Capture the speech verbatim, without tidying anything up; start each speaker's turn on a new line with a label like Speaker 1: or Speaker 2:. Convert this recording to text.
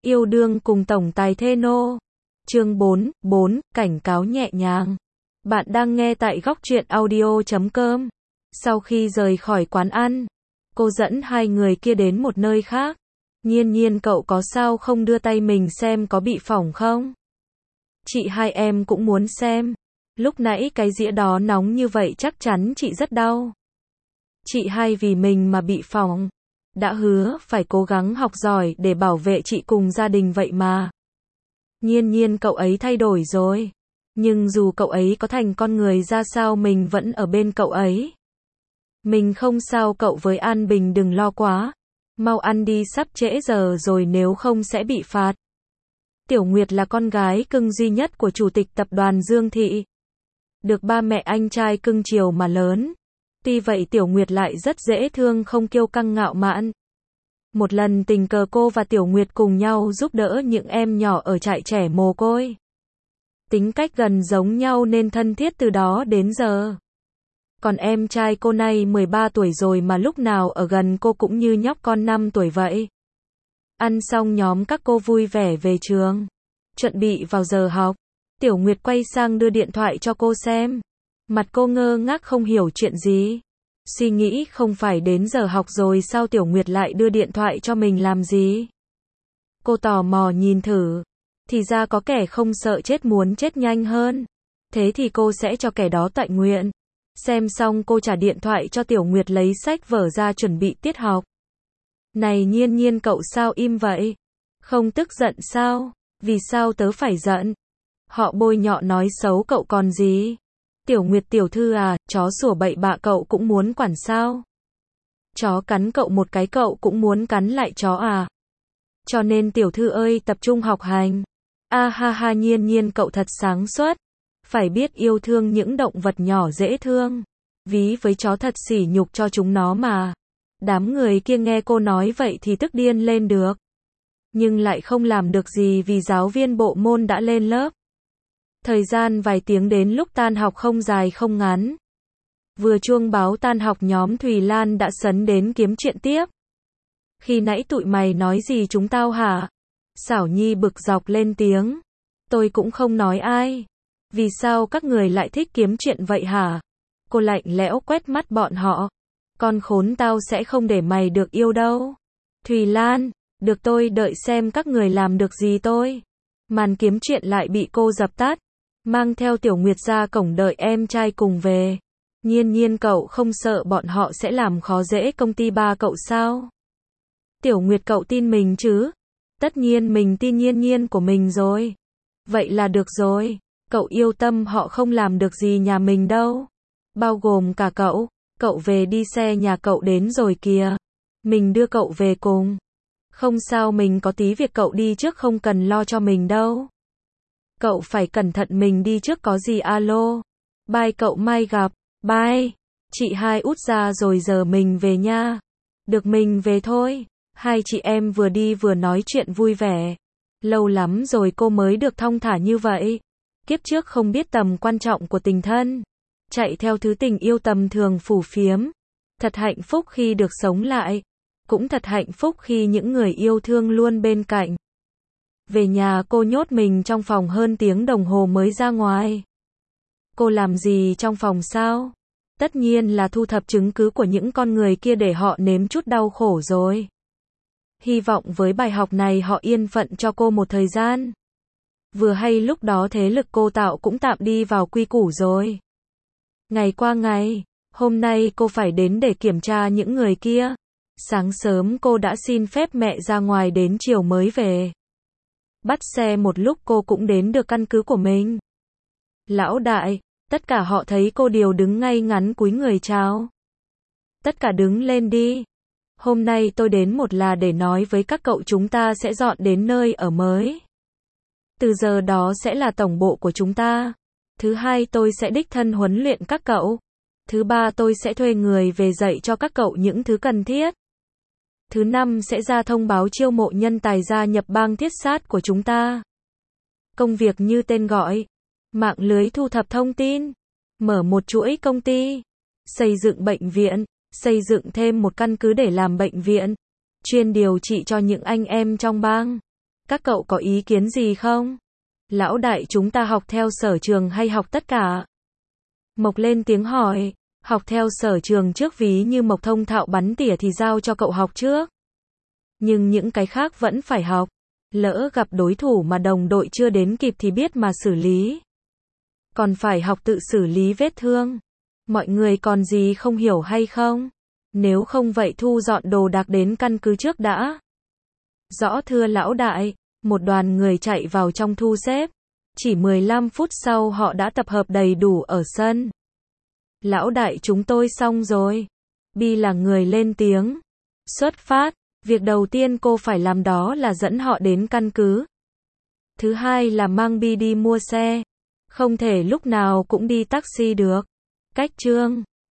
Speaker 1: Yêu đương cùng tổng tài thê nô. Chương bốn, bốn, cảnh cáo nhẹ nhàng. Bạn đang nghe tại góc truyện audio chấm com. Sau khi rời khỏi quán ăn, cô dẫn hai người kia đến một nơi khác. Nhiên nhiên cậu có sao không, đưa tay mình xem có bị phỏng không? Chị hai em cũng muốn xem. Lúc nãy cái dĩa đó nóng như vậy chắc chắn chị rất đau. Chị hai vì mình mà bị phỏng. Đã hứa phải cố gắng học giỏi để bảo vệ chị cùng gia đình vậy mà. Nhiên nhiên cậu ấy thay đổi rồi. Nhưng dù cậu ấy có thành con người ra sao mình vẫn ở bên cậu ấy. Mình không sao cậu với An Bình đừng lo quá. Mau ăn đi sắp trễ giờ rồi nếu không sẽ bị phạt. Tiểu Nguyệt là con gái cưng duy nhất của chủ tịch tập đoàn Dương Thị. Được ba mẹ anh trai cưng chiều mà lớn. Tuy vậy Tiểu Nguyệt lại rất dễ thương không kiêu căng ngạo mạn. Một lần tình cờ cô và Tiểu Nguyệt cùng nhau giúp đỡ những em nhỏ ở trại trẻ mồ côi. Tính cách gần giống nhau nên thân thiết từ đó đến giờ. Còn em trai cô này mười ba tuổi rồi mà lúc nào ở gần cô cũng như nhóc con năm tuổi vậy. Ăn xong nhóm các cô vui vẻ về trường. Chuẩn bị vào giờ học. Tiểu Nguyệt quay sang đưa điện thoại cho cô xem. Mặt cô ngơ ngác không hiểu chuyện gì. Suy nghĩ không phải đến giờ học rồi sao Tiểu Nguyệt lại đưa điện thoại cho mình làm gì? Cô tò mò nhìn thử. Thì ra có kẻ không sợ chết muốn chết nhanh hơn. Thế thì cô sẽ cho kẻ đó tọa nguyện. Xem xong cô trả điện thoại cho Tiểu Nguyệt lấy sách vở ra chuẩn bị tiết học. Này nhiên nhiên cậu sao im vậy? Không tức giận sao? Vì sao tớ phải giận? Họ bôi nhọ nói xấu cậu còn gì? Tiểu Nguyệt tiểu thư à, chó sủa bậy bạ cậu cũng muốn quản sao? Chó cắn cậu một cái cậu cũng muốn cắn lại chó à? Cho nên tiểu thư ơi tập trung học hành. A ha ha nhiên nhiên cậu thật sáng suốt. Phải biết yêu thương những động vật nhỏ dễ thương. Ví với chó thật sỉ nhục cho chúng nó mà. Đám người kia nghe cô nói vậy thì tức điên lên được. Nhưng lại không làm được gì vì giáo viên bộ môn đã lên lớp. Thời gian vài tiếng đến lúc tan học không dài không ngắn. Vừa chuông báo tan học nhóm Thùy Lan đã sấn đến kiếm chuyện tiếp. Khi nãy tụi mày nói gì chúng tao hả? Xảo Nhi bực dọc lên tiếng. Tôi cũng không nói ai. Vì sao các người lại thích kiếm chuyện vậy hả? Cô lạnh lẽo quét mắt bọn họ. Con khốn tao sẽ không để mày được yêu đâu. Thùy Lan, được tôi đợi xem các người làm được gì tôi. Màn kiếm chuyện lại bị cô dập tắt. Mang theo Tiểu Nguyệt ra cổng đợi em trai cùng về. Nhiên nhiên cậu không sợ bọn họ sẽ làm khó dễ công ty ba cậu sao? Tiểu Nguyệt cậu tin mình chứ? Tất nhiên mình tin nhiên nhiên của mình rồi. Vậy là được rồi. Cậu yêu tâm họ không làm được gì nhà mình đâu. Bao gồm cả cậu. Cậu về đi xe nhà cậu đến rồi kìa. Mình đưa cậu về cùng. Không sao mình có tí việc cậu đi trước không cần lo cho mình đâu. Cậu phải cẩn thận mình đi trước có gì alo. Bye cậu mai gặp. Bye. Chị hai út ra rồi giờ mình về nha. Được mình về thôi. Hai chị em vừa đi vừa nói chuyện vui vẻ. Lâu lắm rồi cô mới được thong thả như vậy. Kiếp trước không biết tầm quan trọng của tình thân. Chạy theo thứ tình yêu tầm thường phù phiếm. Thật hạnh phúc khi được sống lại. Cũng thật hạnh phúc khi những người yêu thương luôn bên cạnh. Về nhà cô nhốt mình trong phòng hơn tiếng đồng hồ mới ra ngoài. Cô làm gì trong phòng sao? Tất nhiên là thu thập chứng cứ của những con người kia để họ nếm chút đau khổ rồi. Hy vọng với bài học này họ yên phận cho cô một thời gian. Vừa hay lúc đó thế lực cô tạo cũng tạm đi vào quy củ rồi. Ngày qua ngày, hôm nay cô phải đến để kiểm tra những người kia. Sáng sớm cô đã xin phép mẹ ra ngoài đến chiều mới về. Bắt xe một lúc cô cũng đến được căn cứ của mình. Lão đại, tất cả họ thấy cô đều đứng ngay ngắn cúi người chào. Tất cả đứng lên đi. Hôm nay tôi đến một là để nói với các cậu chúng ta sẽ dọn đến nơi ở mới. Từ giờ đó sẽ là tổng bộ của chúng ta. Thứ hai tôi sẽ đích thân huấn luyện các cậu. Thứ ba tôi sẽ thuê người về dạy cho các cậu những thứ cần thiết. Thứ năm sẽ ra thông báo chiêu mộ nhân tài gia nhập bang thiết sát của chúng ta. Công việc như tên gọi. Mạng lưới thu thập thông tin. Mở một chuỗi công ty. Xây dựng bệnh viện. Xây dựng thêm một căn cứ để làm bệnh viện. Chuyên điều trị cho những anh em trong bang. Các cậu có ý kiến gì không? Lão đại chúng ta học theo sở trường hay học tất cả? Mộc lên tiếng hỏi. Học theo sở trường trước, ví như Mộc thông thạo bắn tỉa thì giao cho cậu học trước. Nhưng những cái khác vẫn phải học. Lỡ gặp đối thủ mà đồng đội chưa đến kịp thì biết mà xử lý. Còn phải học tự xử lý vết thương. Mọi người còn gì không hiểu hay không? Nếu không vậy thu dọn đồ đạc đến căn cứ trước đã. Rõ thưa lão đại. Một đoàn người chạy vào trong thu xếp. Chỉ mười lăm phút sau họ đã tập hợp đầy đủ ở sân. Lão đại chúng tôi xong rồi. Bi là người lên tiếng. Xuất phát. Việc đầu tiên cô phải làm đó là dẫn họ đến căn cứ. Thứ hai là mang Bi đi mua xe. Không thể lúc nào cũng đi taxi được. Cách Trương